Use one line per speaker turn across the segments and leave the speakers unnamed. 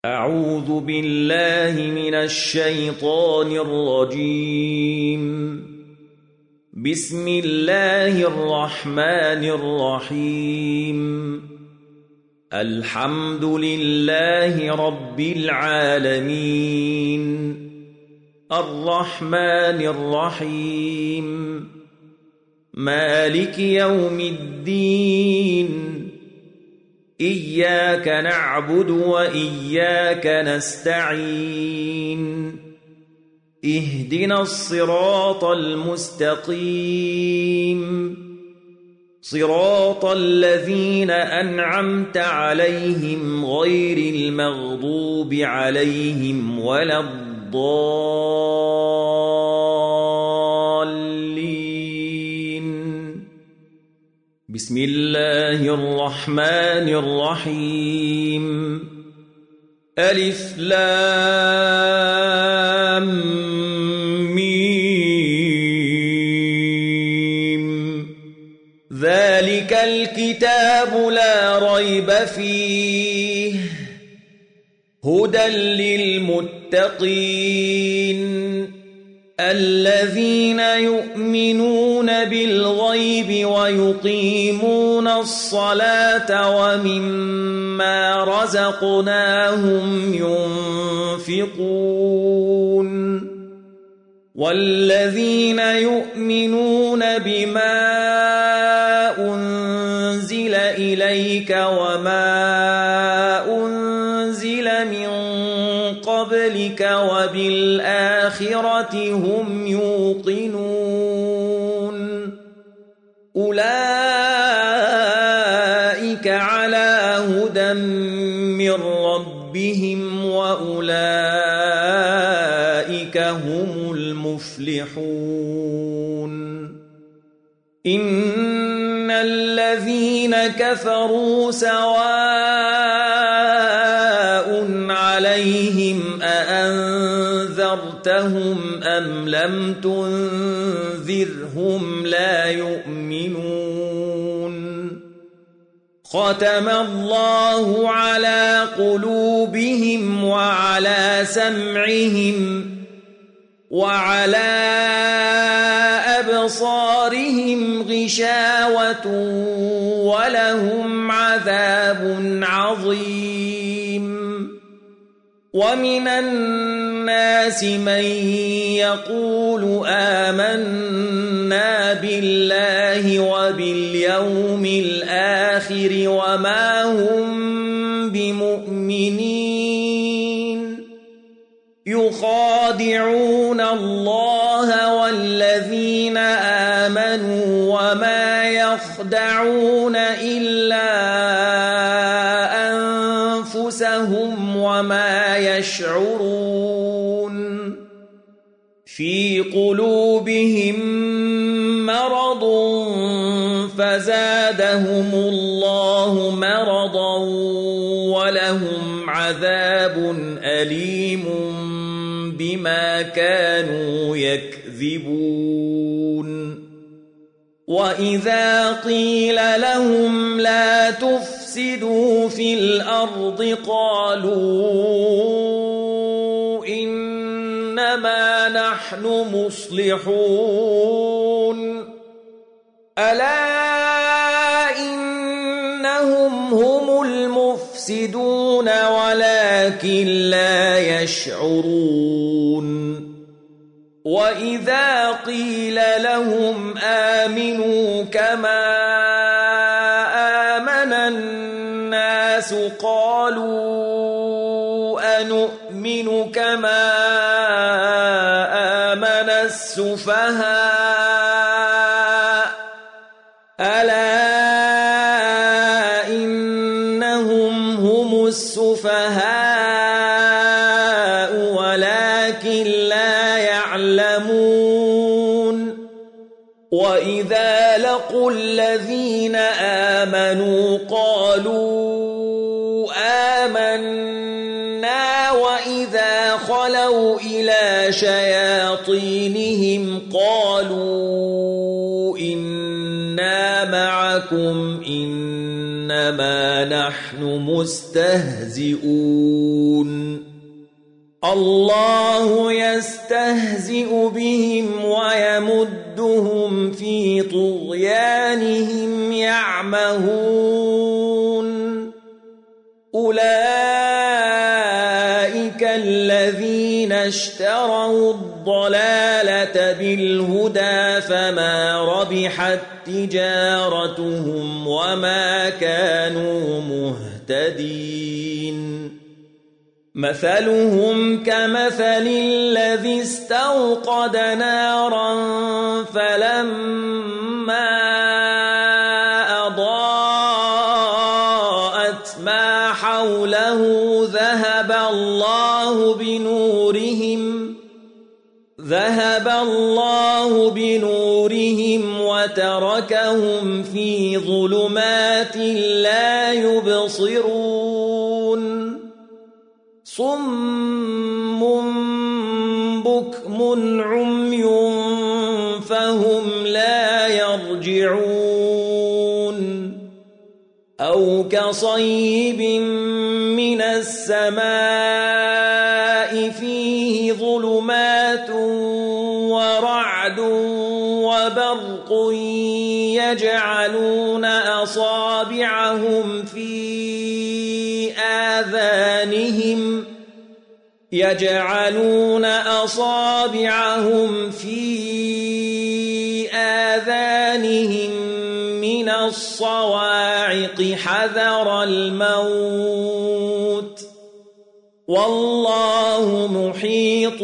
أعوذ بالله من الشيطان الرجيم. بسم الله الرحمن الرحيم. الحمد لله رب العالمين الرحمن الرحيم مالك يوم الدين إياك نعبد وإياك نستعين اهدنا الصراط المستقيم صراط الذين أنعمت عليهم غير المغضوب عليهم ولا الضالين. بسم الله الرحمن الرحيم. ألف لام ميم. ذلك الكتاب لا ريب فيه هدى للمتقين الذين يؤمنون بالغيب ويقيمون الصلاة ومما رزقناهم ينفقون والذين يؤمنون بما أنزل إليك وما أنزل من قبلك وبالآخرة هم يوقنون أولئك على هدى من ربهم وأولئك هم المفلحون. إن الذين كفروا سواء عليهم أأنذرتهم أم لم تنذرهم لا يؤمنون. ختم الله على قلوبهم وعلى سمعهم وعلى أبصارهم غشاوة ولهم عذاب عظيم. ومن الناس من يقول آمنا بالله وباليوم الآخر وما هم بمؤمنين يخادعون الله والذين آمنوا وما يخدعون إلا أنفسهم وما يشعرون. في قلوبهم مرض فزادهم الله مرضا ولهم عذاب أليم بما كانوا يكذبون. وإذا قيل لهم لا تفسدوا في الأرض قالوا إنما نحن مصلحون ألا إنهم هم المفسدون ولكن لا يشعرون. وإذا قيل لهم آمنوا كما آمن الناس قالوا أنؤمن كما آمن السفهاء ألا إنهم هم السفهاء ولكن لا يعلمون. وإذا لقوا الذين آمنوا قالوا آمنا وإذا خلوا إلى شياطينهم قالوا إنا معكم إنما نحن مستهزئون الله يستهزئ بهم ويمدهم في طغيانهم يعمهون أولئك الذين اشتروا الضلالة بالهدى فما ربحت تجارتهم وما كانوا مهتدين مثلهم كمثل الذي استوقد نارا فلما أضاءت ما حوله ذهب الله بنورهم وتركهم في ظلمات لا يبصرون صم بكم عمي فهم لا يرجعون أو كصيب من السماء فيه ظلمات ورعد وبرق يجعلون أصابعهم في آذانهم من الصواعق حذر الموت والله محيط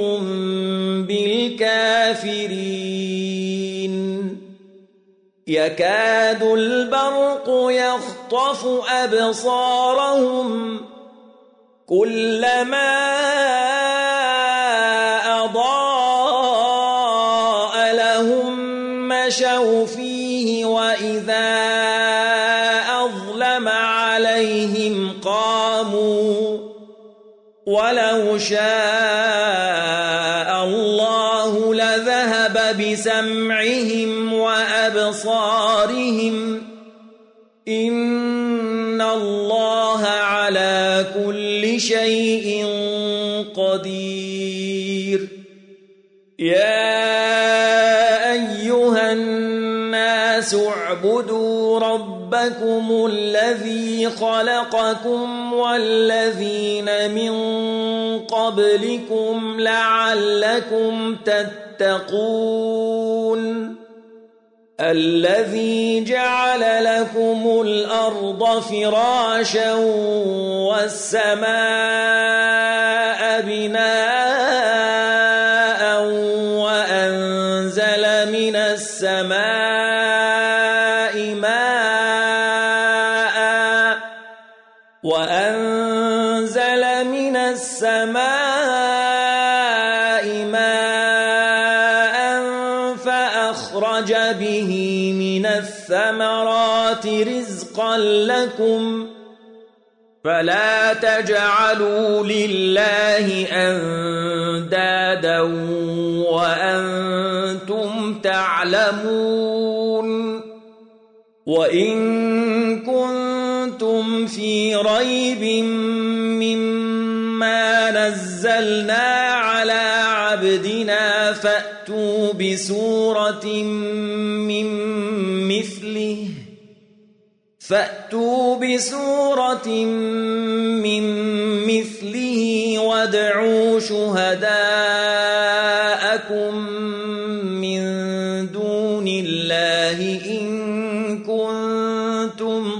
بالكافرين يكاد البرق يخطف أبصارهم كلما أضاء لهم مشوا فيه وإذا أظلم عليهم قاموا ولو شاء الله لذهب بسمعهم وأبصارهم إن الله على كل شيء قدير يا أيها الناس اعبدوا ربكم الذي خلقكم والذين من قبلكم لعلكم تتقون الذي جعل لكم الأرض فراشا والسماء بناء وأنزل من السماء ماء فأخرج به من الثمرات رزقا لكم فلا تجعلوا لله أندادا وأنتم تعلمون وإن كنتم في ريب مما نزلنا على عبدنا فأتوا بسورة من مثله وادعوا شهداءكم من دون الله إن كنتم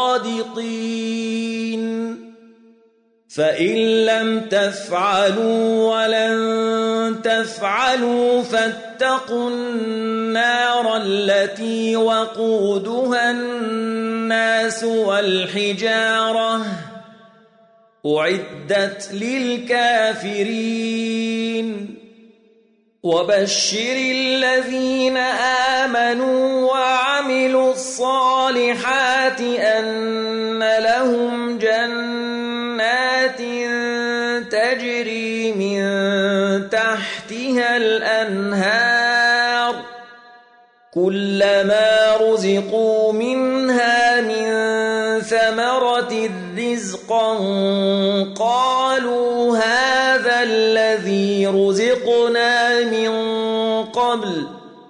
صادقين فإن لم تفعلوا ولن تفعلوا فاتقوا النار التي وقودها الناس والحجارة أعدت للكافرين وبشر الذين آمنوا وعملوا الصالحات أن لهم جنات تجري من تحتها الأنهار كلما رزقوا منها من ثمرة رزقا قالوا هذا الذي رزقنا من قبل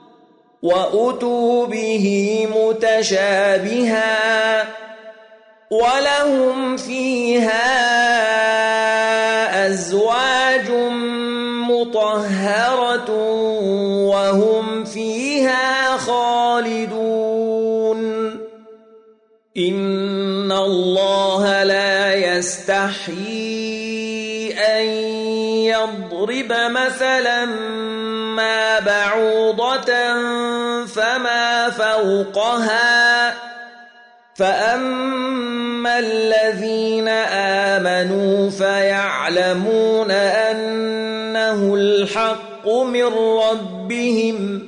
وأتوا به متشابها ولهم فيها أزواج مطهرة وهم فيها خالدون إن الله لا يستحيي أن يضرب مثلا ما بعوضة فما فوقها فأما الذين آمنوا فيعلمون أنه الحق من ربهم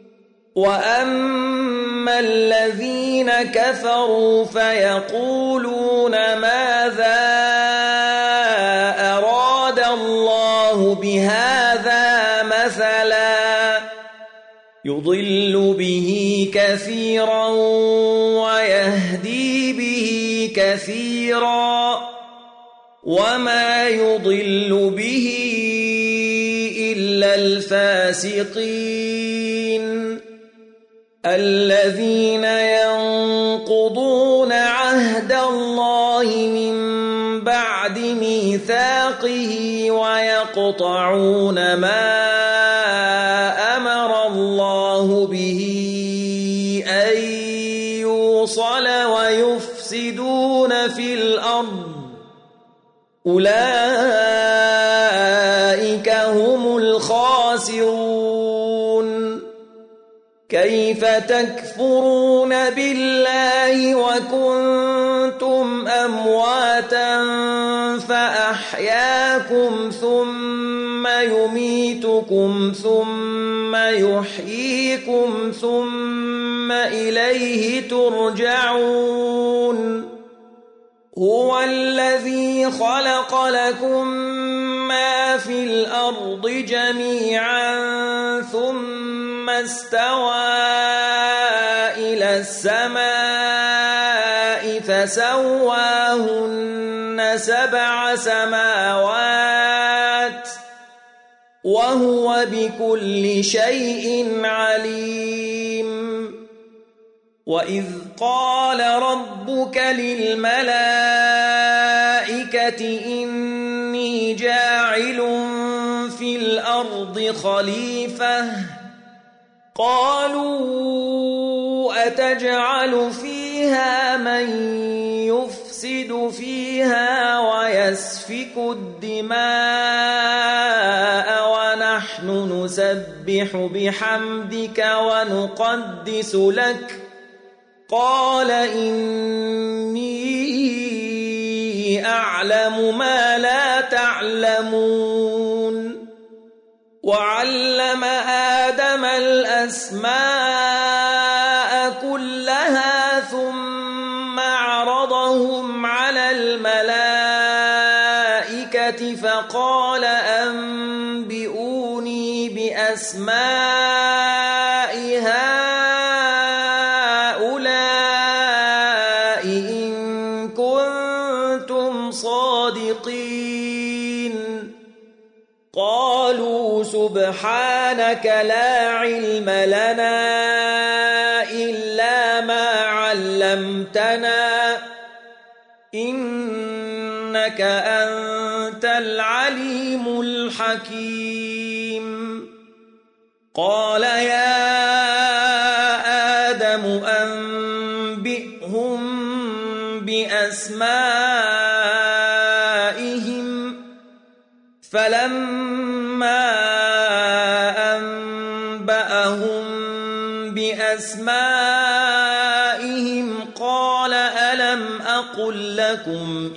وأما الذين كفروا فيقولون ماذا أراد الله بهذا مثلا يضل به كثيرا ويهدي به كثيرا وما يضل به إلا الفاسقين الذين ينقضون عهد الله من بعد ميثاقه ويقطعون ما أمر الله به أن يوصل ويفسدون في الأرض أولئك هم الخاسرون كيف تكفرون بالله وكنتم أمواتا فأحياكم ثم يميتكم ثم يحييكم ثم إليه ترجعون هو الذي خلق لكم ما في الأرض جميعا ثم استوى إلى السماء فسواهن 7 سماوات وهو بكل شيء عليم وإذ قال ربك للملائكة إني جاعل في الأرض خليفة قالوا أتجعل فيها من يفسد فيها ويسفك الدماء ونحن نسبح بحمدك ونقدس لك قال إني أعلم ما لا تعلمون وعلم آدم الأسماء كلها ثم عرضهم على الملائكة فقال أنبئوني بأسماء هؤلاء إن كنتم صادقين قالوا سبحانك لا علم لنا إلا ما علمتنا إنك أنت العليم الحكيم قال يا آدم أنبئهم بأسمائهم فلما أنبأهم بأسمائهم قال ألم أقل لكم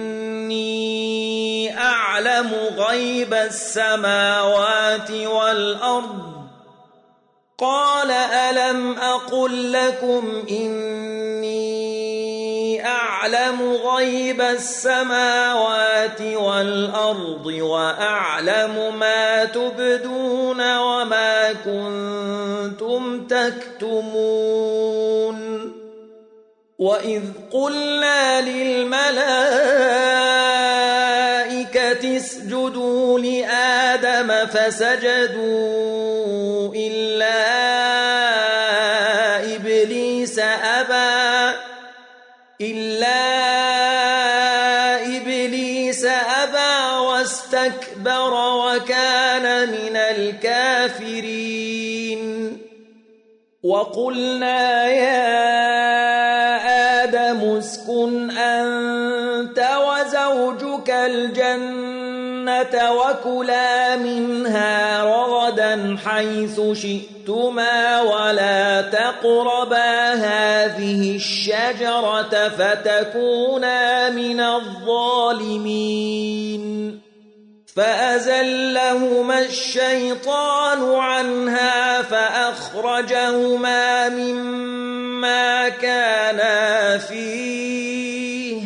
إني أعلم غيب السماوات والأرض قال ألم أقل لكم إني أعلم غيب السماوات والأرض وأعلم ما تبدون وما كنتم تكتمون وإذ قلنا للملائكة اسجدوا لآدم فسجدوا إلا إبليس أبى واستكبر وكان من الكافرين وقلنا يا آدم اسكن أنت وزوجك الجنة وكلا منها رغدا حيث شئتما ولا تقربا هذه الشجرة فتكونا من الظالمين فأزلهما الشيطان عنها فأخرجهما مما كانا فيه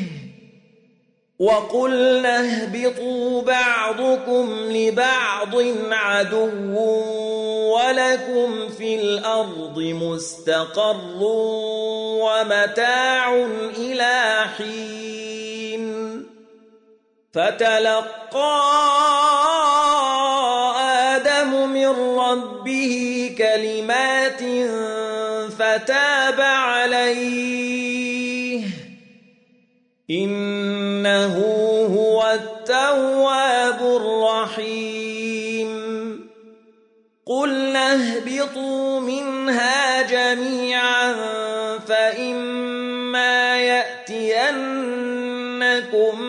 وقلنا اهبطوا بعضكم لبعض عدو ولكم في الأرض مستقر ومتاع إلى حين فتلقى آدم من ربه كلمات فتاب عليه إنه هو التواب الرحيم قلنا اهبطوا منها جميعا فإما يأتينكم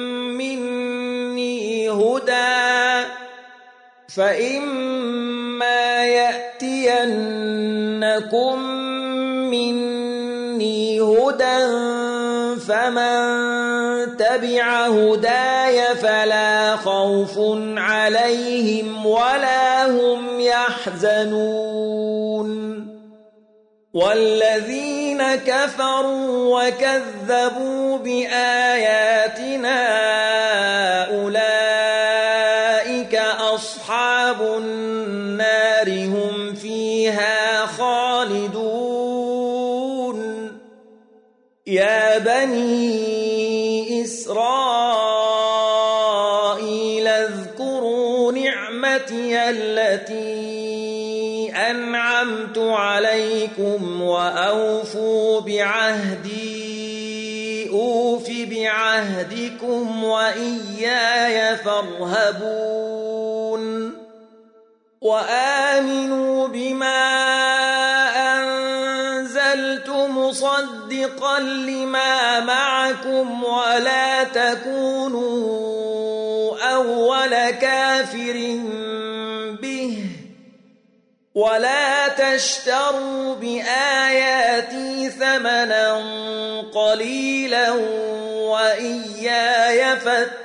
مني هدى فمن تبع هداي فلا خوف عليهم ولا هم يحزنون والذين كفروا وكذبوا بآياتنا أولئك أصحاب النار هم فيها خالدون يا بني إسرائيل اذكروا نعمتي التي أنعمت عليكم وأوفوا بعهدي أوف بعهدكم وإياي فارهبون وآمنوا بما أنزلت مصدقا لما معكم ولا تكونوا أول كافر به ولا تشتروا بآياتي ثمنا قليلا وإياي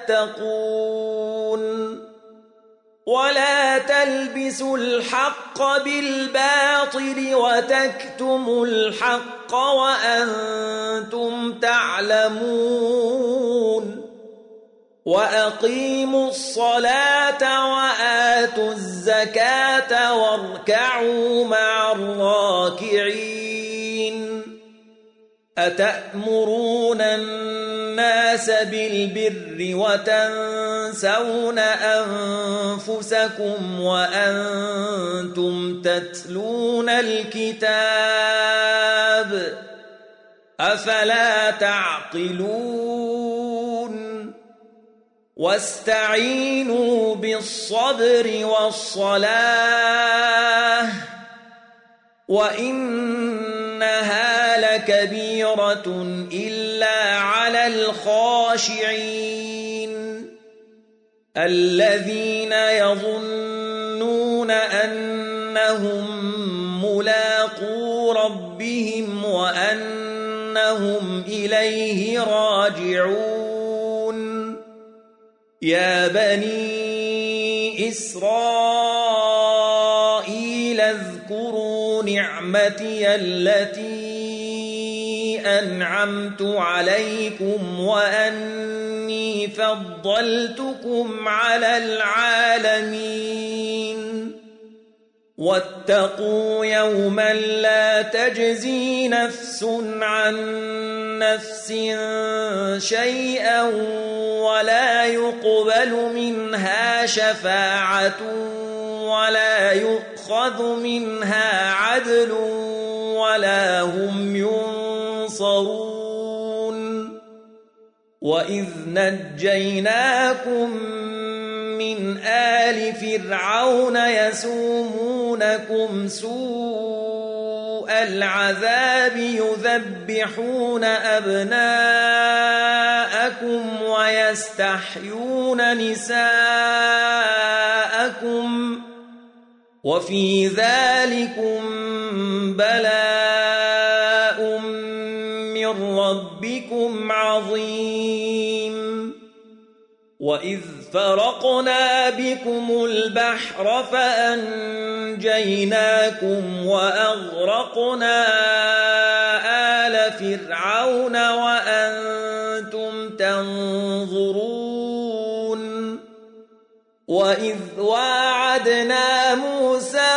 فاتقون ولا تلبسوا الحق بالباطل وتكتموا الحق وأنتم تعلمون وأقيموا الصلاة وآتوا الزكاة واركعوا مع الراكعين أتأمرون الناس بالبر وتنسون أنفسكم وأنتم تتلون الكتاب أفلا تعقلون واستعينوا بالصبر والصلاة وإنها لكبيرة إلا على الخاشعين الذين يظنون أنهم ملاقو ربهم وأنهم إليه راجعون يا بني إسرائيل اذكروا نعمتي التي أنعمت عليكم وأني فضلتكم على العالمين واتقوا يوما لا تجزي نفس عن نفس شيئا ولا يقبل منها شفاعة ولا يؤخذ منها عدل ولا هم ينصرون وإذ نجيناكم من آل فرعون يسومونكم سوء العذاب يذبحون أبناءكم ويستحيون نساءكم وفي ذلكم بلاء من ربكم عظيم وإذ فرقنا بكم البحر فأنجيناكم وأغرقنا آل فرعون وأنتم تنظرون وإذ واعدنا موسى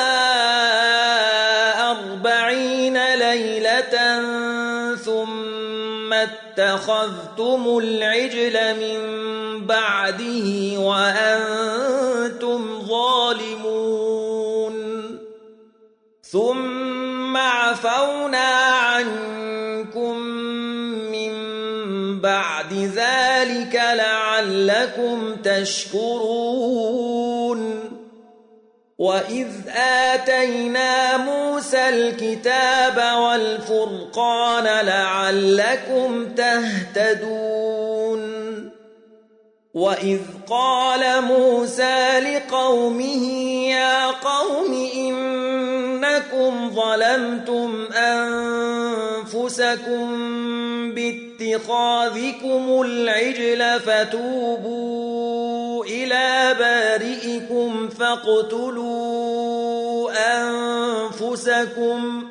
40 ليلة ثم اتخذتم العجل من بعده وأنتم ظالمون ثم عفونا عنكم من بعد ذلك لعلكم تشكرون وإذ آتينا موسى الكتاب والفرقان لعلكم تهتدون وإذ قال موسى لقومه يا قوم إنكم ظلمتم أنفسكم باتخاذكم العجل فتوبوا إلى بارئكم فاقتلوا أنفسكم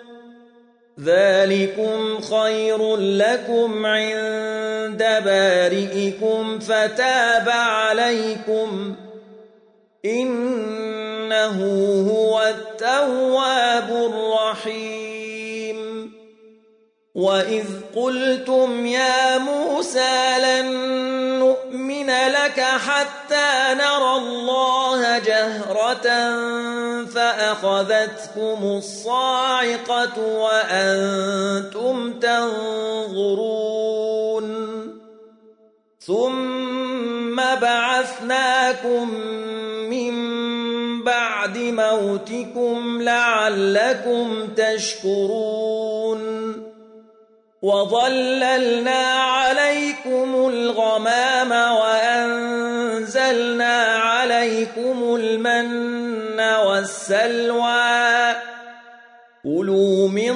ذلكم خير لكم عند بارئكم فتاب عليكم إنه هو التواب الرحيم وإذ قلتم يا موسى لن نؤمن لك حتى نرى الله جهرة فأخذتكم الصاعقة وأنتم تنظرون ثم بعثناكم من بعد موتكم لعلكم تشكرون وظللنا عليكم الغمام وأنزلنا عليكم المن والسلوى كلوا من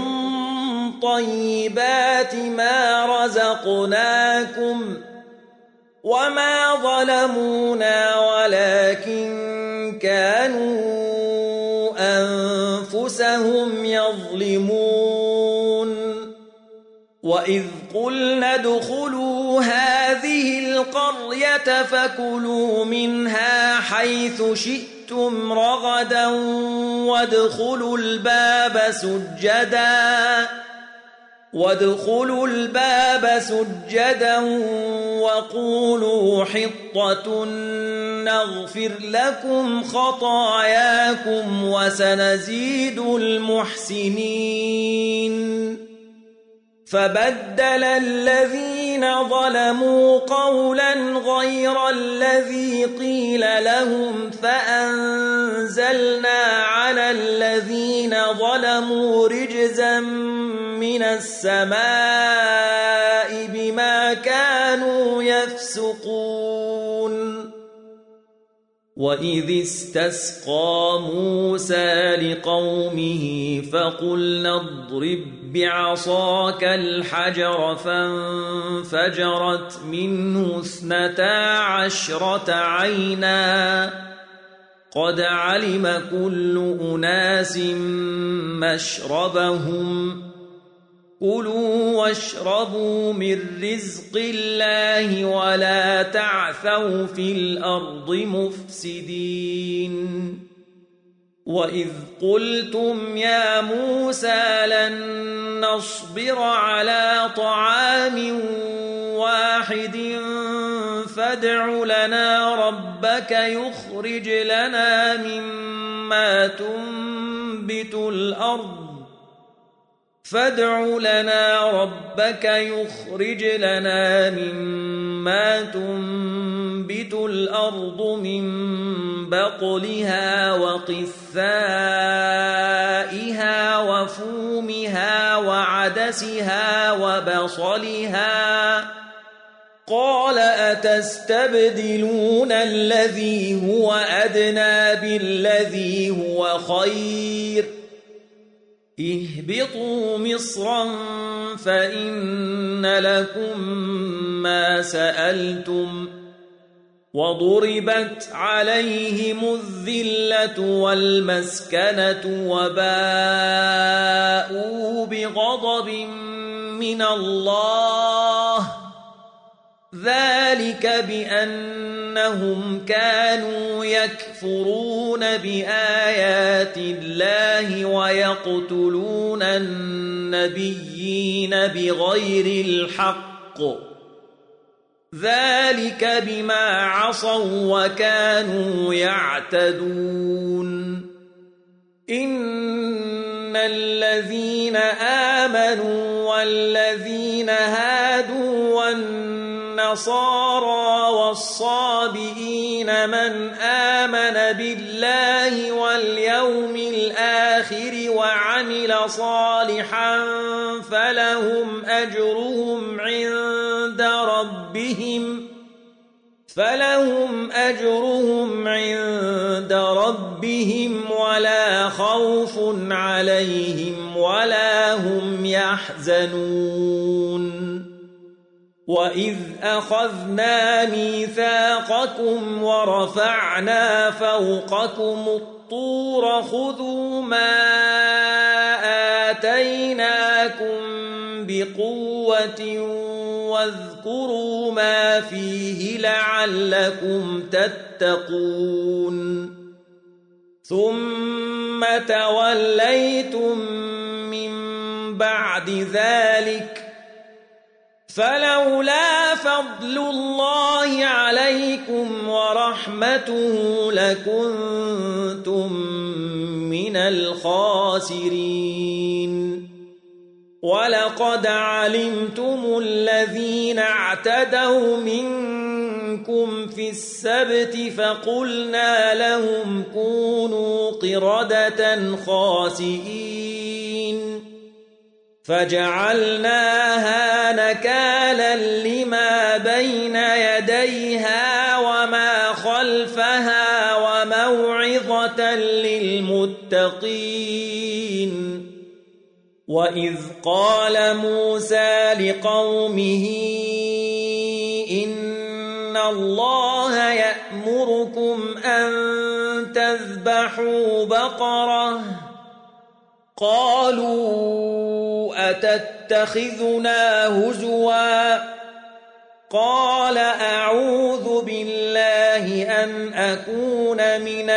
طيبات ما رزقناكم وما ظلمونا ولكن كانوا أنفسهم يظلمون وإذ قلنا ادخلوا هذه القرية فكلوا منها حيث شئتم رغدا وادخلوا الباب سجدا وقولوا حطة نغفر لكم خطاياكم وسنزيد المحسنين فبدل الذين ظلموا قولا غير الذي قيل لهم فأنزلنا على الذين ظلموا رجزا من السماء بما كانوا يفسقون وإذ استسقى موسى لقومه فقلنا اضرب بعصاك الحجر فانفجرت منه 12 عينا قد علم كل أناس مشربهم كلوا واشربوا من رزق الله ولا تعثوا في الأرض مفسدين وإذ قلتم يا موسى لن نصبر على طعام واحد فادع لنا ربك يخرج لنا مما تنبت الأرض من بقلها وقثائها وفومها وعدسها وبصلها قال أتستبدلون الذي هو أدنى بالذي هو خير اهبطوا مصرا فإن لكم ما سألتم وضربت عليهم الذلة والمسكنة وباءوا بغضب من الله ذلك بأنهم كانوا يكفرون بآيات الله ويقتلون النبيين بغير الحق ذلك بما عصوا وكانوا يعتدون إن الذين آمنوا والذين هادوا والنصارى والصابئين من آمن بالله واليوم الآخر وعمل صالحا فلهم أجرهم عند ربهم ولا خوف عليهم ولا هم يحزنون وإذ أخذنا ميثاقكم ورفعنا فوقكم الطور خذوا ما آتيناكم بقوة واذكروا ما فيه لعلكم تتقون ثم توليتم من بعد ذلك فلولا فضل الله عليكم ورحمته لكنتم من الخاسرين ولقد علمتم الذين اعتدوا منكم في السبت فقلنا لهم كونوا قردة خاسئين فجعلناها نكالا لما بين يديها وما خلفها وموعظة للمتقين وإذ قال موسى لقومه إن الله يأمركم أن تذبحوا بقرة قالوا أتتخذنا هزوا قال أعوذ بالله أن أكون من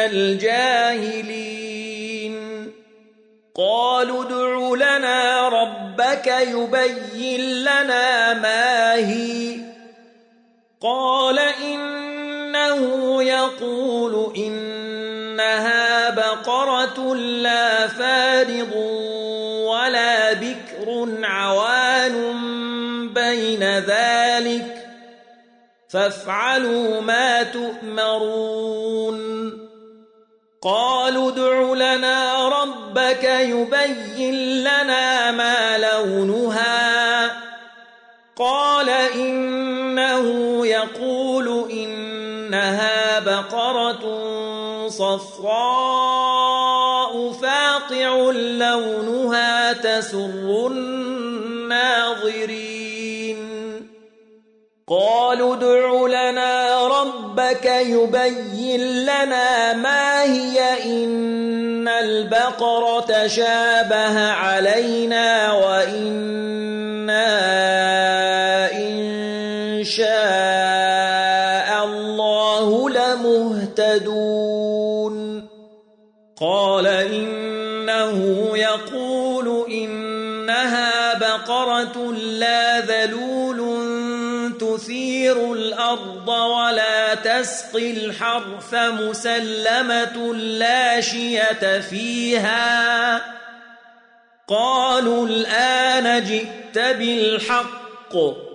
الجاهلين قالوا ادع لنا ربك يبين لنا ما هي قال إنه يقول إنها بقرة لا فارض ولا بكر عوان بين ذلك فافعلوا ما تؤمرون قالوا ادع لنا ربك يبين لنا ما لونها قال إنه يقول إنها بقرة صفراء فاقع لونها تسر الناظرين قالوا ادع لنا ربك يبين لنا ما هي إن البقرة شابه علينا وإنا إن شاء الله لمهتدون قال إنه يقول إنها بقرة لا ذلول تثير الأرض ولا تسقي الحرث مسلمة لا شية فيها. قالوا الآن جئت بالحق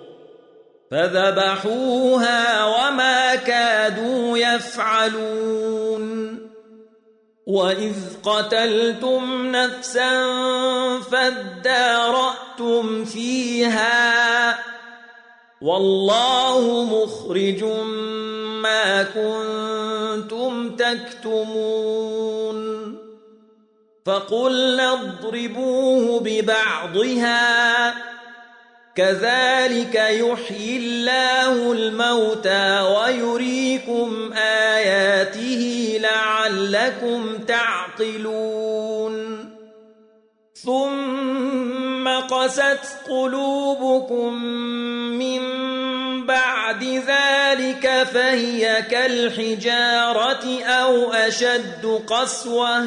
فذبحوها وما كادوا يفعلون. وإذ قتلتم نفسا فادارأتم فيها والله مخرج ما كنتم تكتمون. فقلنا اضربوه ببعضها كذلك يحيي الله الموتى ويريكم آياته لعلكم تعقلون. ثم قست قلوبكم من بعد ذلك فهي كالحجارة أو أشد قسوة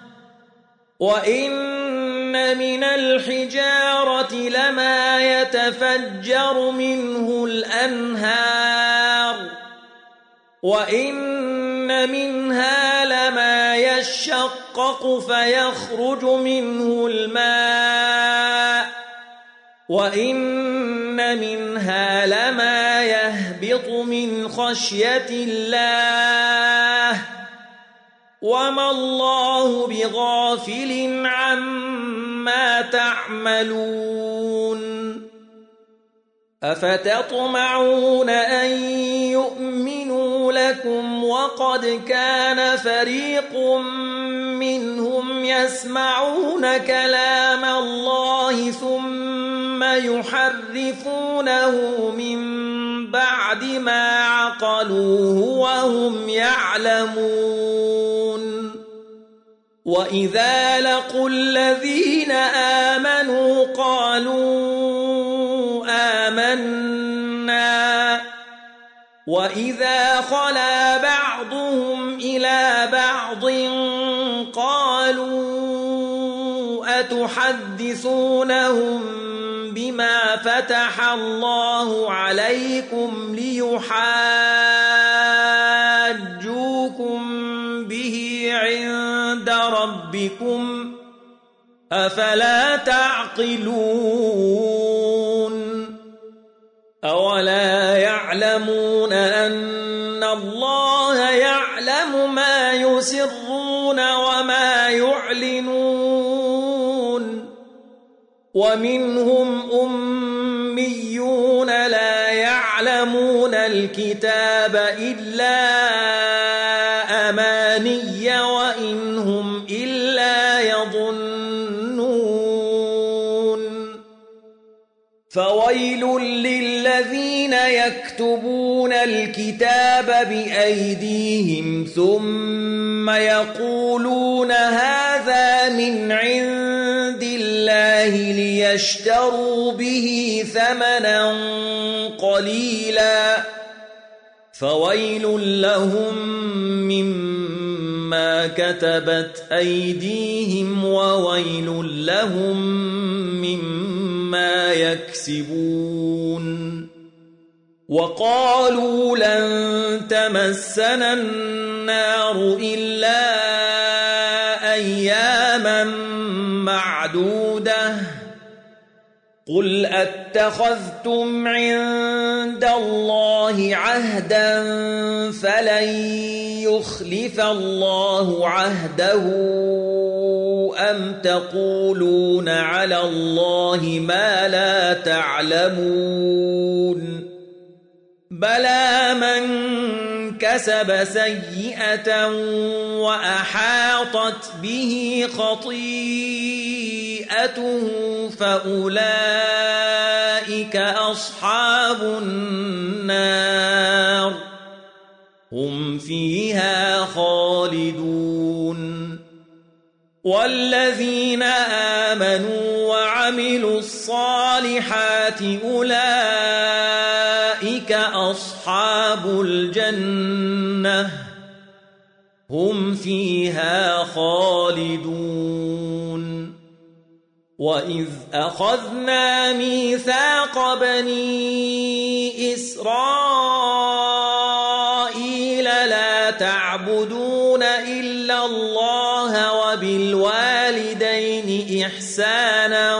وإن من الحجارة لما يتفجر منه الأنهار وإن منها لما يشقق فيخرج منه الماء وإن منها لما يهبط من خشية الله وما الله بغافل عما تعملون. أفتطمعون أن يؤمنوا لكم وقد كان فريق منهم يسمعون كلام الله ثم يحرفونه من بعد ما عقلوه وهم يعلمون. وإذا لقوا الذين آمنوا قالوا آمنا وإذا خلا بعضهم إلى بعض قالوا أتحدثونهم بما فتح الله عليكم ليحاجوكم به عند ربكم أفلا تعقلون. أولا يعلمون أن الله يعلم ما يسرون وما يعلنون. ومنهم أميون لا يعلمون الكتاب إلا أماني وإن هم إلا يظنون. فويل للذين يكتبون الكتاب بأيديهم ثم يقولون هذا من عند الله ليشتروا به ثمنا قليلا فويل لهم مما كتبت أيديهم وويل لهم مما يكسبون. وقالوا لن تمسنا النار إلا أياما معدودة قل أتخذتم عند الله عهدا فلن يخلف الله عهده أم تقولون على الله ما لا تعلمون. بلى من كسب سيئة وأحاطت به خطيئته فأولئك أصحاب النار هم فيها خالدون. والذين آمنوا وعملوا الصالحات أولئك أصحاب الجنة هم فيها خالدون. خالدون وإذ أخذنا ميثاق بني إسرائيل لا تعبدون إلا الله وبالوالدين إحسانا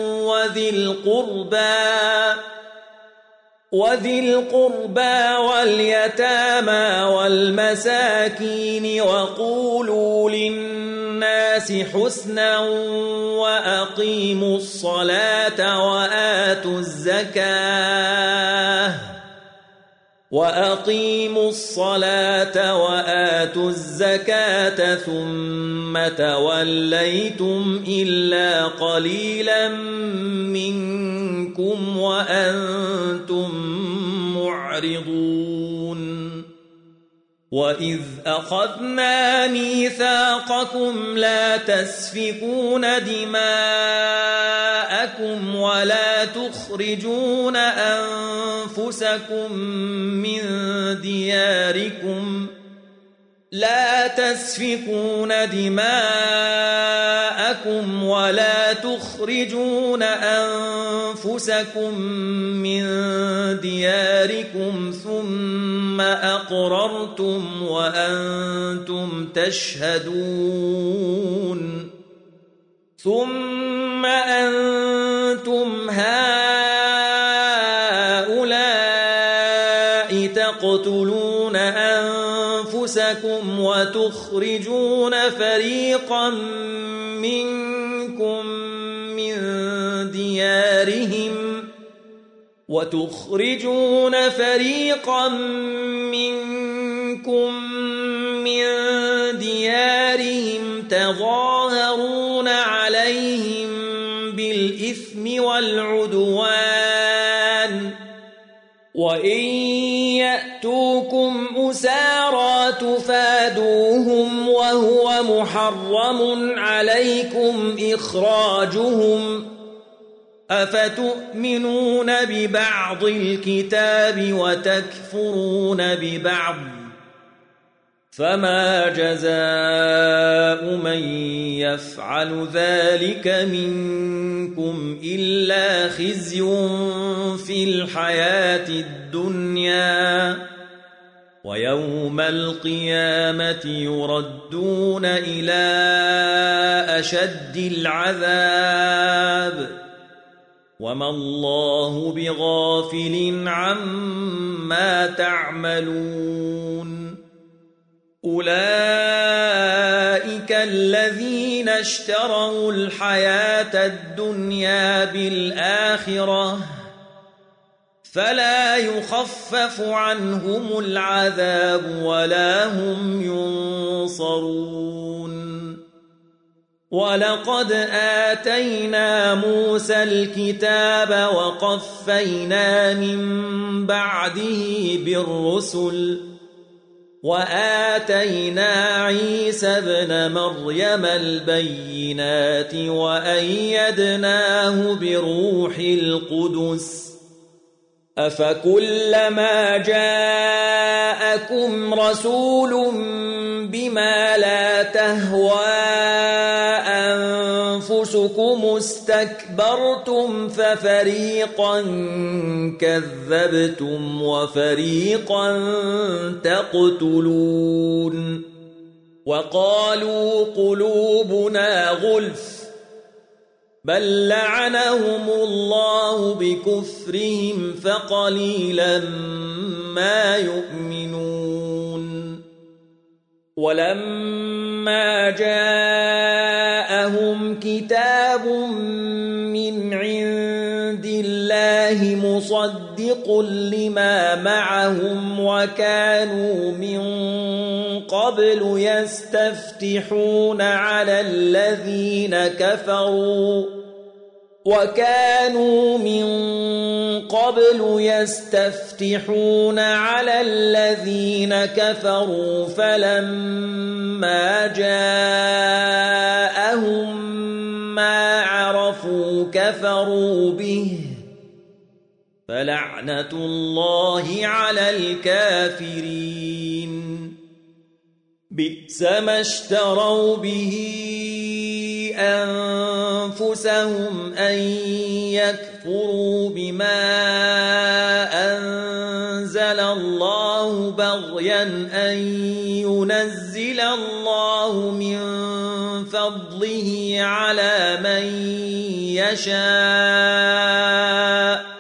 وذي القربى واليتامى والمساكين وقولوا للناس حسنا وأقيموا الصلاة وآتوا الزكاة ثم توليتم إلا قليلا منكم وأنتم معرضون وإذ أخذنا ميثاقكم لا تسفكون دماءكم ولا تخرجون أنفسكم من دياركم ثم أقررتم وأنتم تشهدون ثم أنتم هؤلاء تقتلون أنفسكم وتخرجون فريقا منكم من ديارهم تظاهرون عليهم بالإثم والعدوان وإن يأتوكم أسارى تفادوهم وهو محرم عليكم إخراجهم أفتؤمنون ببعض الكتاب وتكفرون ببعض فما جزاء من يفعل ذلك منكم إلا خزي في الحياة الدنيا ويوم القيامة يردون إلى أشد العذاب وما الله بغافل عما تعملون أولئك الذين اشتروا الحياة الدنيا بالآخرة فلا يخفف عنهم العذاب ولا هم ينصرون ولقد آتينا موسى الكتاب وقفينا من بعده بالرسل وآتينا عيسى ابن مريم البينات وأيدناه بروح القدس أفكلما جاءكم رسول بما لا تهوى أنفسكم استكبرتم ففريقا كذبتم وفريقا تقتلون وقالوا قلوبنا غلف بل لعنهم الله بكفرهم فقليلا ما يؤمنون ولما جاءهم كتاب من عند الله مصدق لما معهم وكانوا من قبل يستفتحون على الذين كفروا فلما جاءهم ما عرفوا كفروا به فلعنة الله على الكافرين بئس ما اشتروا به أنفسهم أن يكفروا بما أنزل الله بغيا أن ينزل الله من فضله على من يشاء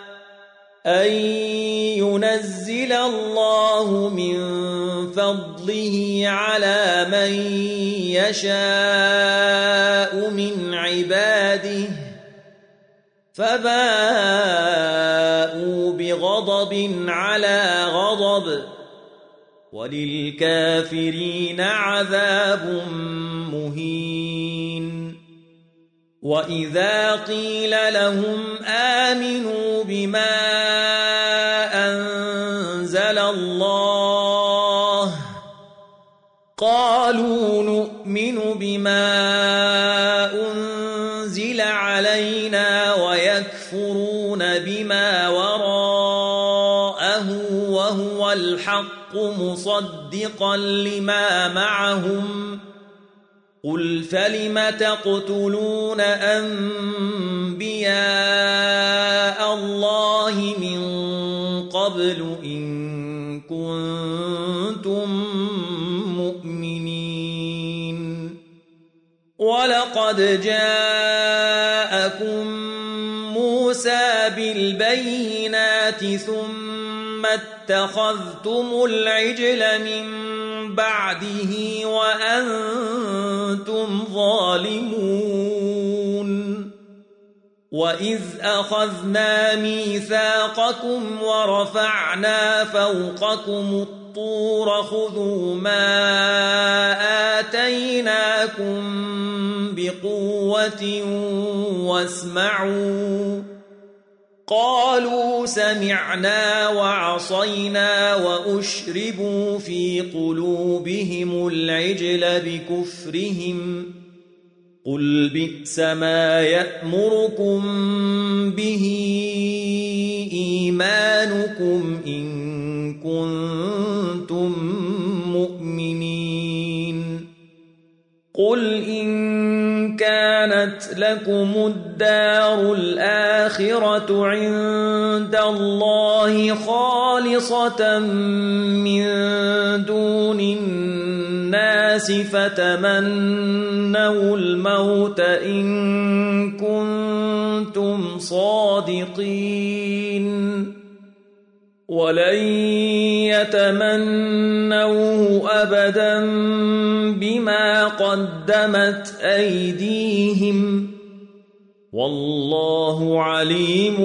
من عباده فباءوا بغضب على غضب وللكافرين عذاب مهين وإذا قيل لهم آمنوا بما أنزل الله قالوا نؤمن بما أنزل علينا ويكفرون بما وراءه وهو الحق مصدقا لما معهم قل فلم تقتلون أنبياء الله من قبل إن كنتم مؤمنين ولقد جاءكم موسى بالبينات ثم اتخذتم العجل من بعده وأنتم ظالمون وإذ أخذنا ميثاقكم ورفعنا فوقكم الطور خذوا ما آتيناكم بقوة واسمعوا قالوا سمعنا وعصينا وأشربوا في قلوبهم العجل بكفرهم قل بئس ما يأمركم به إيمانكم إن كنتم مؤمنين قل إن كانت لكم الدار الآخرة عند الله خالصة من دون الناس فتمنوا الموت إن كنتم صادقين ولن يتمنوه أبدا بما قدمت أيديهم والله عليم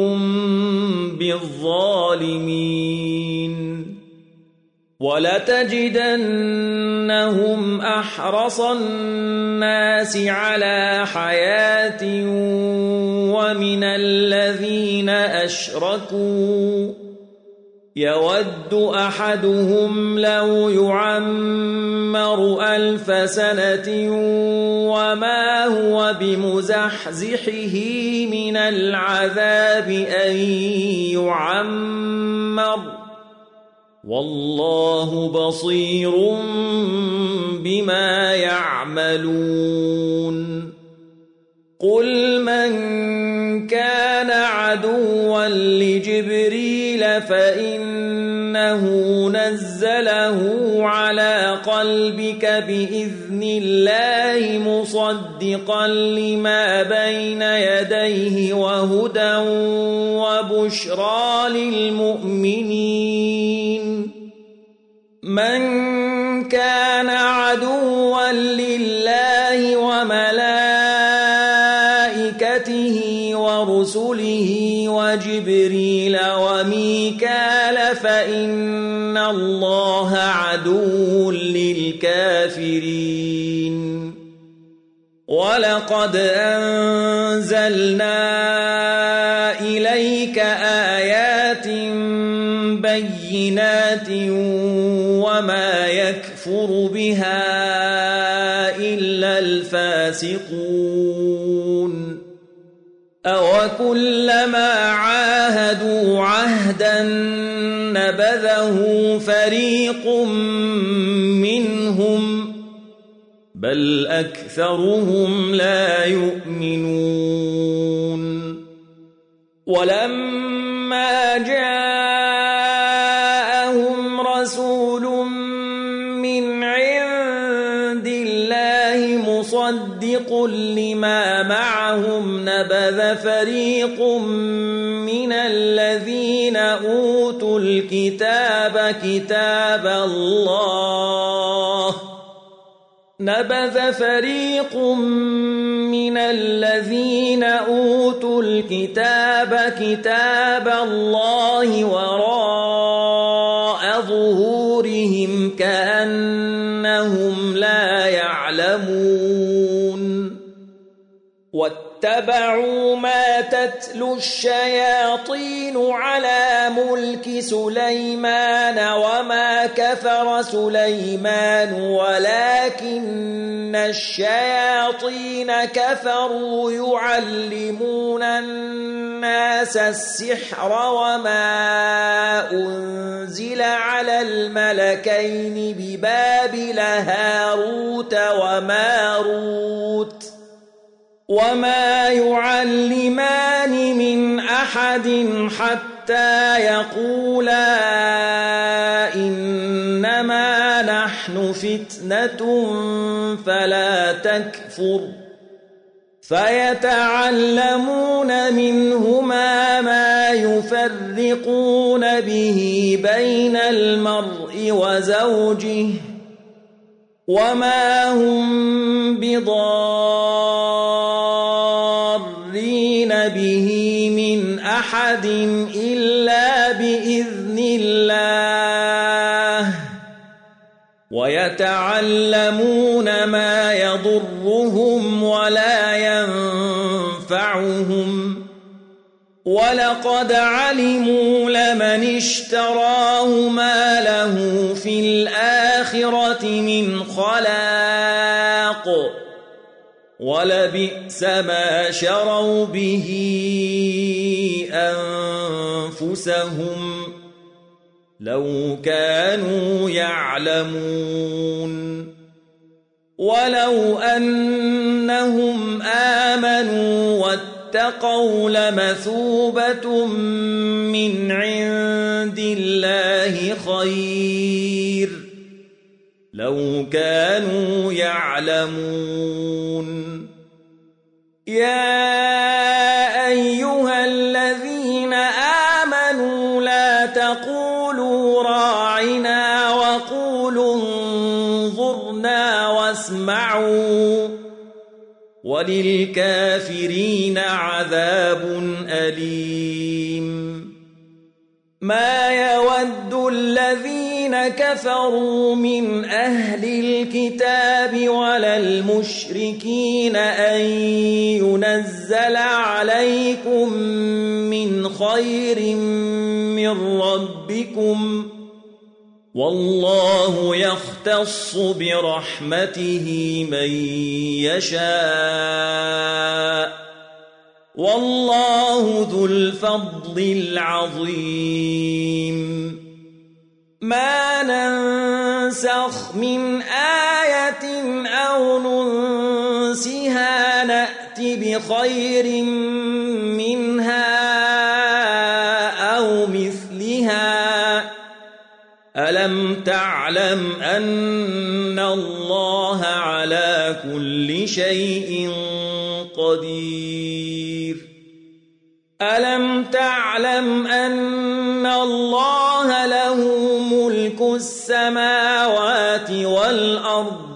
بالظالمين ولتجدنهم أحرص الناس على حياة ومن الذين أشركوا يود أحدهم لو يعمر 1000 سنة وما هو بمزحزحه من العذاب أن يعمر والله بصير بما يعملون قل من كان عدوا لجبريل فإنه نزله على قلبك بإذن الله مصدقا لما بين يديه وهدى وبشرى للمؤمنين من كان عدوا لله وملائكته ورسله وجبريل وميكال فإن الله عدو للكافرين ولقد أنزلنا إليك آيات بينات وما يكفر بها إلا الفاسقون أوكلما عاهدوا عهدا نبذه فريق منهم بل أكثرهم لا يؤمنون ولما جاءهم رسول من عند الله مصدق لما معهم نبذ فريق من الذين أوتوا الكتاب كتاب الله وراء ظهورهم كأنهم لا يعلمون واتبعوا ما تتلو الشياطين على ملك سليمان وما كفر سليمان ولكن الشياطين كفروا يعلمون الناس السحر وما أنزل على الملكين ببابل هاروت وماروت وما يعلمان من أحد حتى يقولا إنما نحن فتنة فلا تكفر فيتعلمون منهما ما يفرقون به بين المرء وزوجه وما هم بضارين به من أحد إلا بإذن الله ويتعلمون ما يضرهم ولا ينفعهم ولقد علموا لمن اشتراه ما له في الآخرة من خلاق ولبئس ما شروا به أنفسهم لو كانوا يعلمون ولو أنهم آمنوا واتقوا لمثوبة من عند الله خير لو كانوا يعلمون يا أيها الذين آمنوا لا تقولوا راعنا وقولوا انظرنا واسمعوا وللكافرين عذاب أليم ما يود الذين كفروا من أهل الكتاب ولا المشركين أن ينزل عليكم من خير من ربكم والله يختص برحمته من يشاء والله ذو الفضل العظيم ما ننسخ من آية أو ننسها نأت بخير منها أو مثلها ألم تعلم أن الله على كل شيء قدير ألم تعلم أن الله له ملك السماوات والأرض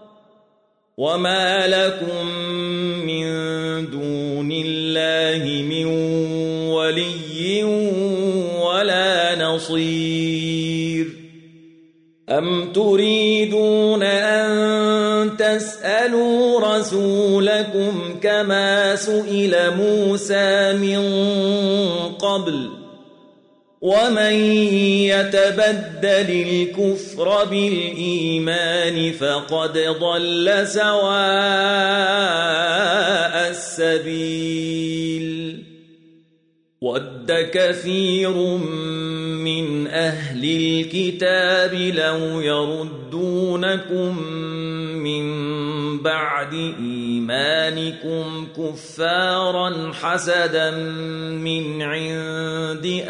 وما لكم من دون الله من ولي ولا نصير أم تريدون أن تسألوا رسولكم كما سئل موسى من قبل ومن يتبدل الكفر بالإيمان فقد ضل سواء السبيل ود كثير من أهل الكتاب لو يردونكم من بعد إيمانكم كفارا حسدا من عند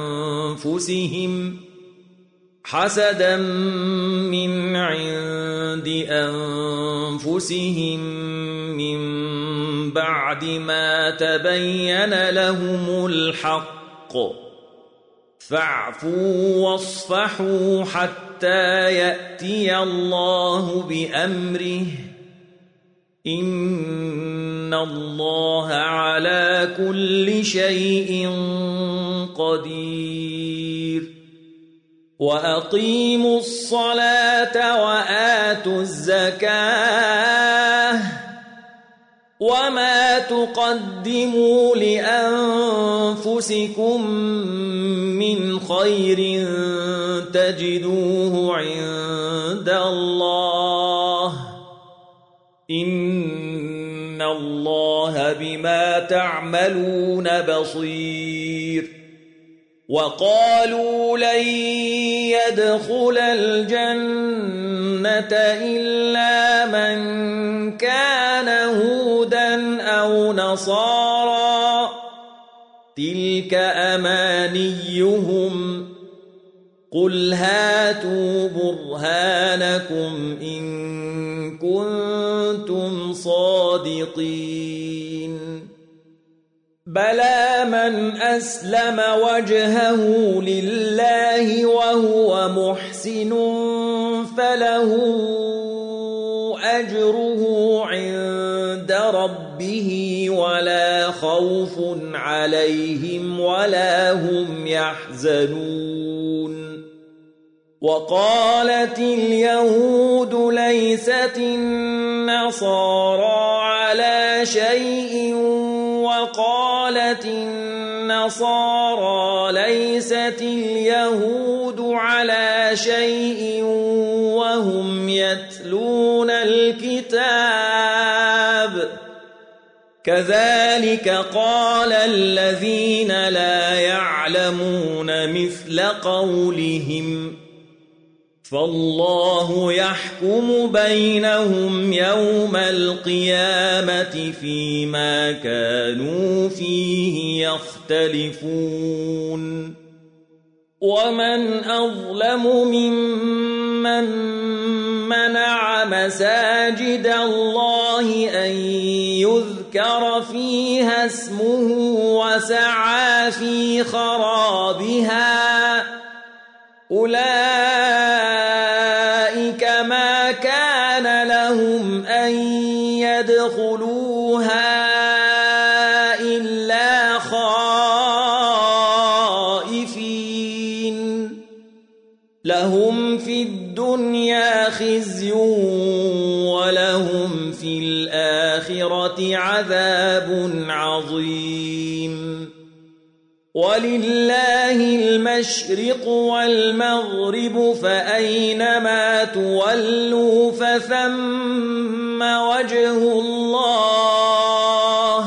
أنفسهم من بعد ما تبين لهم الحق فاعفوا واصفحوا حتى يأتي الله بأمره إن الله على كل شيء قدير وأقيموا الصلاة وآتوا الزكاة وما تقدموا لأنفسكم من خير تجدوه عند الله إن الله بما تعملون بصير وقالوا لن يدخل الجنة إلا من كان هودا أو نصارى تلك أمانيهم قل هاتوا برهانكم إن كنتم صادقين بلى من أسلم وجهه لله وهو محسن فله أجره عند ربه ولا خوف عليهم ولا هم يحزنون وقالت اليهود ليست النصارى على شيء وقالت النصارى ليست اليهود على شيء وهم يتلون الكتاب كذلك قال الذين لا يعلمون مثل قولهم فالله يحكم بينهم يوم القيامة فيما كانوا فيه يختلفون ومن أظلم ممن منع مساجد الله أن يذكر فيها اسمه وسعى في خرابها أولئك ما كان لهم أن يدخلوها إلا خائفين لهم في الدنيا خزي ولهم في الآخرة عذاب عظيم ولله المشرق والمغرب فأينما تولوا فثم وجه الله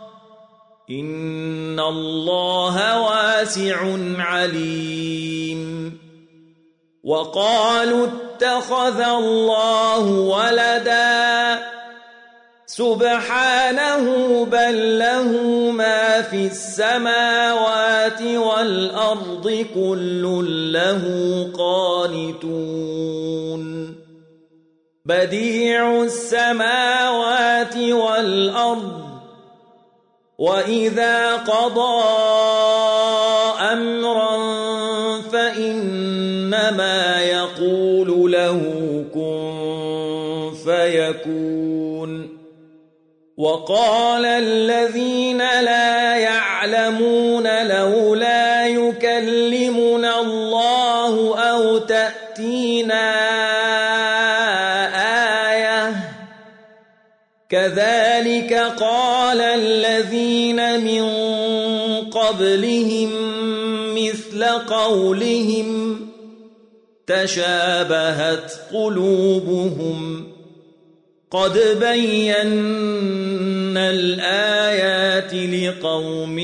إن الله واسع عليم وقالوا اتخذ الله ولدا سبحانه بل له ما في السماوات والأرض كل له قانتون بديع السماوات والأرض وإذا قضى أمرا فإنما يقول له كن فيكون وقال الذين لا يعلمون لولا يكلمنا الله أو تأتينا آية كذلك قال الذين من قبلهم مثل قولهم تشابهت قلوبهم قد بينا الآيات لقوم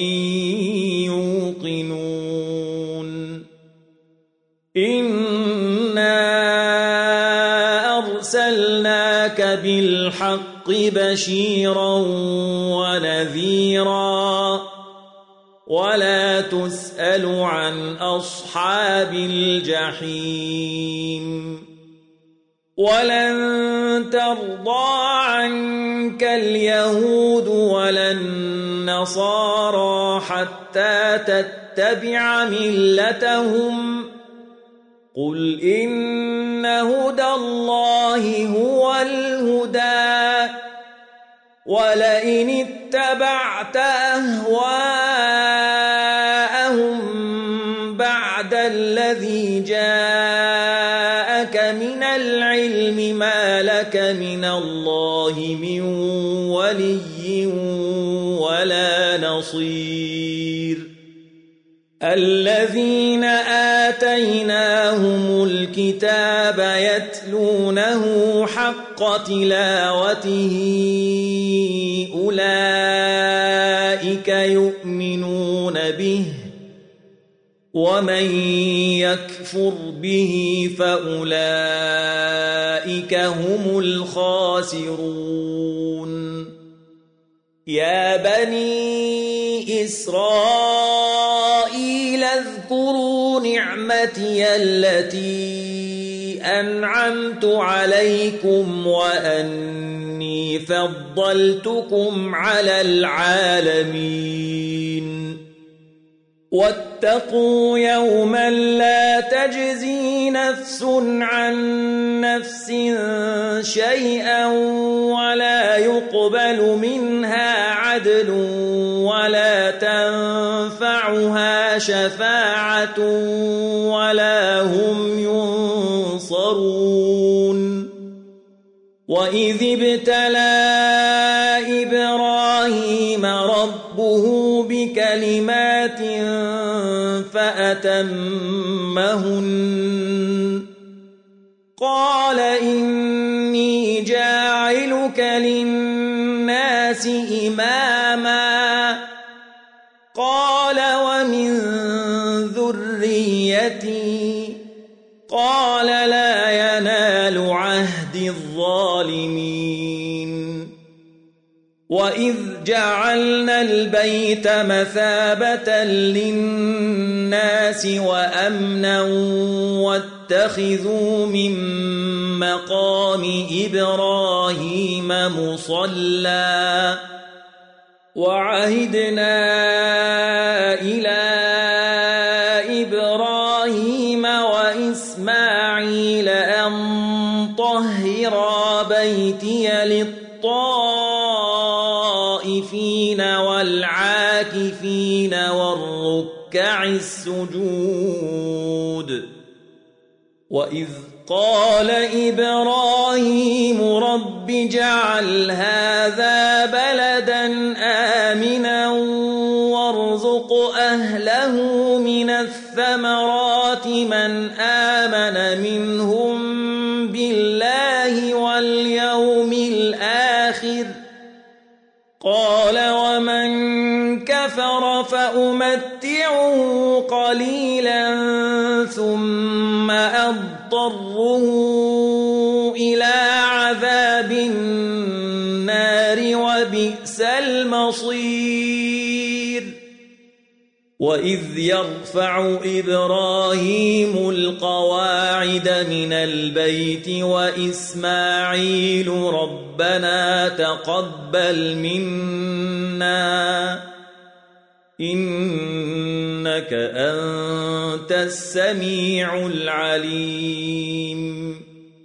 يوقنون إنا أرسلناك بالحق بشيرا ونذيرا ولا تسأل عن أصحاب الجحيم ولن ترضى عنك اليهود ولا النصارى حتى تتبع ملتهم قل إن هدى الله هو الهدى ولئن اتبعت أهواءهم بعد الذي جاءك من العلم ما لك من الله من ولي ولا نصير الذين آتيناهم الكتاب يتلونه حق تلاوته أولئك يؤمنون به ومن يكفر به فأولئك هم الخاسرون يا بني إسرائيل اذكروا نعمتي التي أنعمت عليكم وأني فضلتكم على العالمين واتقوا يوما لا تجزي نفس عن نفس شيئا ولا يقبل منها عدل ولا تنفعها شفاعة ولا هم ينصرون وإذ ابتلى إبراهيم ربه بكلمات فأتمهن قال إني جاعلك للناس إماما قال ومن ذريتي قال لا ينال عهد الظالمين وإذ جعلنا البيت مثابة للناس وأمنا واتخذوا من مقام إبراهيم مصلى وعهدنا إلى إبراهيم وإسماعيل أن طهرا بيتي للطائفين والعاكفين والركع السجود وإذ قال إبراهيم رب اجعل هذا بلدا آمنا وارزق أهله من الثمرات من آمن منهم بالله واليوم الآخر قال ومن كفر فأمتعه قليلا ثم أضطره إلى عذاب النار وبئس المصير وإذ يرفع إبراهيم القواعد من البيت وإسماعيل ربنا تقبل منا إنك أنت السميع العليم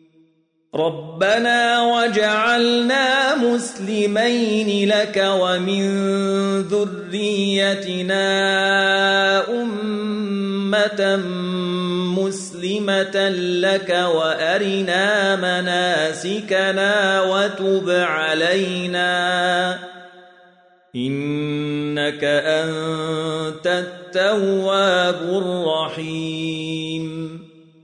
ربنا وجعلنا مسلمين لك ومن ذريتنا أمة مسلمة لك وأرنا مناسكنا وتب علينا إنك أنت التواب الرحيم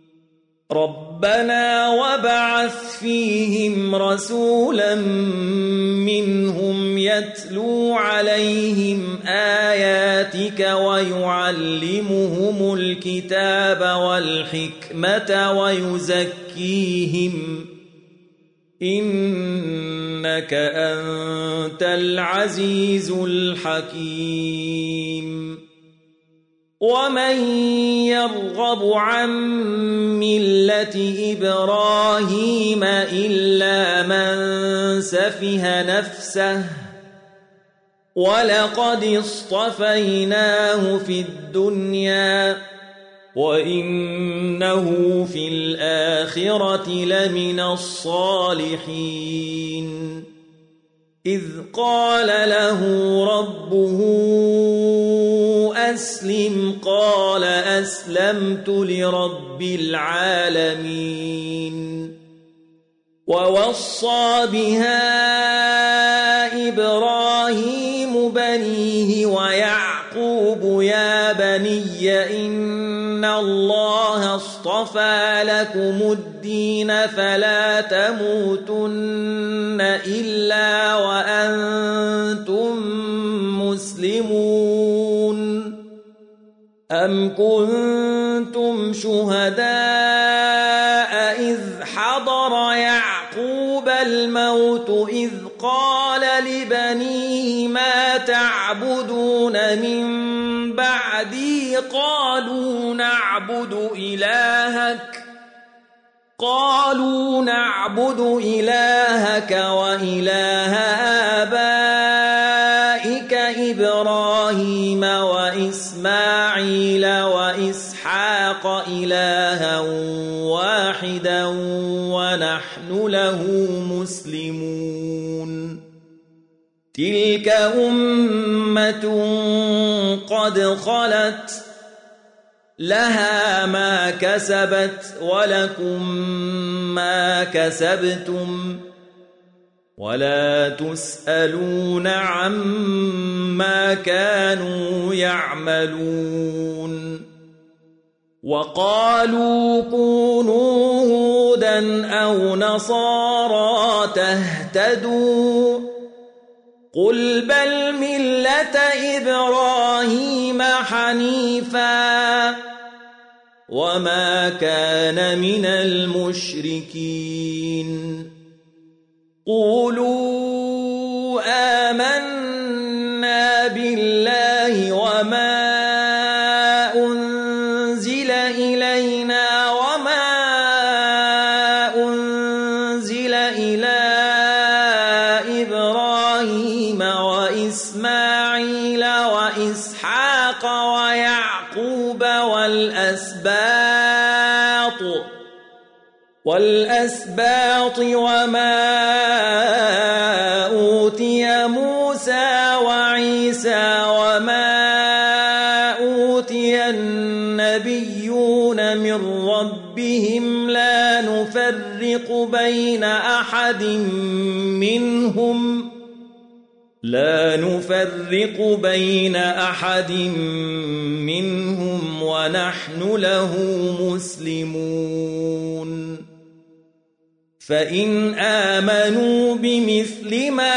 ربنا وابعث فيهم رسولا منهم يتلو عليهم آياتك ويعلمهم الكتاب والحكمة إنك أنت العزيز الحكيم ومن يرغب عن ملة إبراهيم إلا من سفه نفسه ولقد اصطفيناه في الدنيا وإنه في الآخرة لمن الصالحين إذ قال له ربه أسلم قال أسلمت لرب العالمين ووصى بها إبراهيم بنيه ويعقوب يا بني إن الله اصطفى لكم الدين فلا تموتن إلا وأنتم مسلمون أم كنتم شهداء إذ حضر يعقوب الموت إذ قال لبنيه ما تعبدون من بعدي قالوا نعبد إلهك وإله آبائك إبراهيم وإسماعيل وإسحاق إلها واحدا ونحن له مسلمون تلك أمة قد خلت لها ما كسبت ولكم ما كسبتم ولا تسألون عما كانوا يعملون وقالوا كونوا هودا أو نصارى تهتدوا قل بل ملة إبراهيم حنيفا وما كان من المشركين قولوا آمنا بالله وما أنزل إلينا وما أنزل إلى إبراهيم وإسماعيل وإسحاق ويعقوب والأسباط وما أوتي موسى وعيسى وما أوتي النبيون من ربهم لا نفرق بين أحد منهم ونحن له مسلمون فإن آمنوا بمثل ما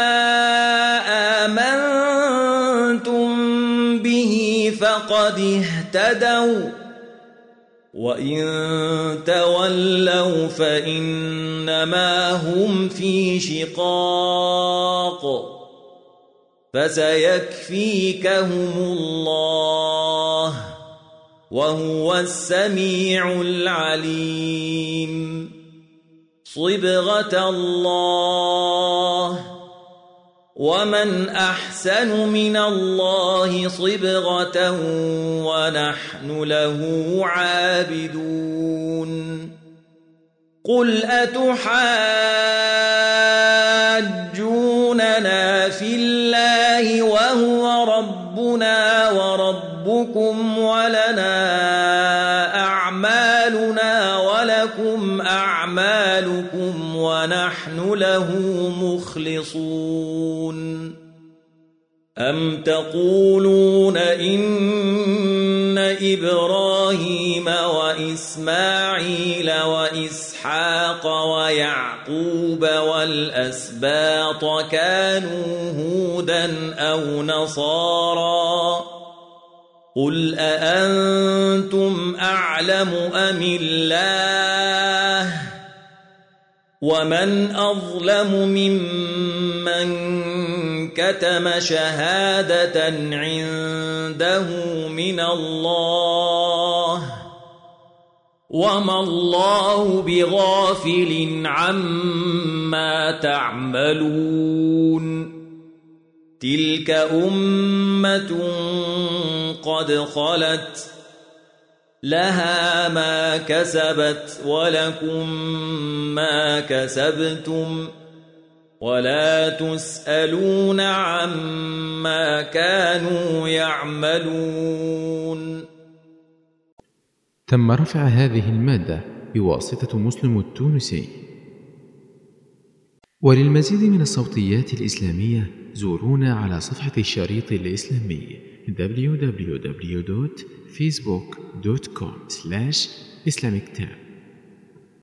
آمنتم به فقد اهتدوا وإن تولوا فإنما هم في شقاق فسيكفيكهم الله وهو السميع العليم صبغة الله ومن أحسن من الله صبغة ونحن له عابدون قل أتحاجوننا في الله وهو ربنا وربكم ولنا أعمالنا ولكم أعمالكم ونحن له مخلصون أم تقولون إن إبراهيم وإسماعيل وإسحاق ويعقوب والأسباط كانوا هودا أو نصارى قل أأنتم أعلم أم الله ومن أظلم ممن كتم شهادة عنده من الله وما الله بغافل عما تعملون تلك أمة قد خلت لها ما كسبت ولكم ما كسبتم ولا تسألون عما كانوا يعملون.
تم رفع هذه المادة بواسطة مسلم التونسي. وللمزيد من الصوتيات الإسلامية زورونا على صفحة الشريط الإسلامي www.facebook.com/islamictab.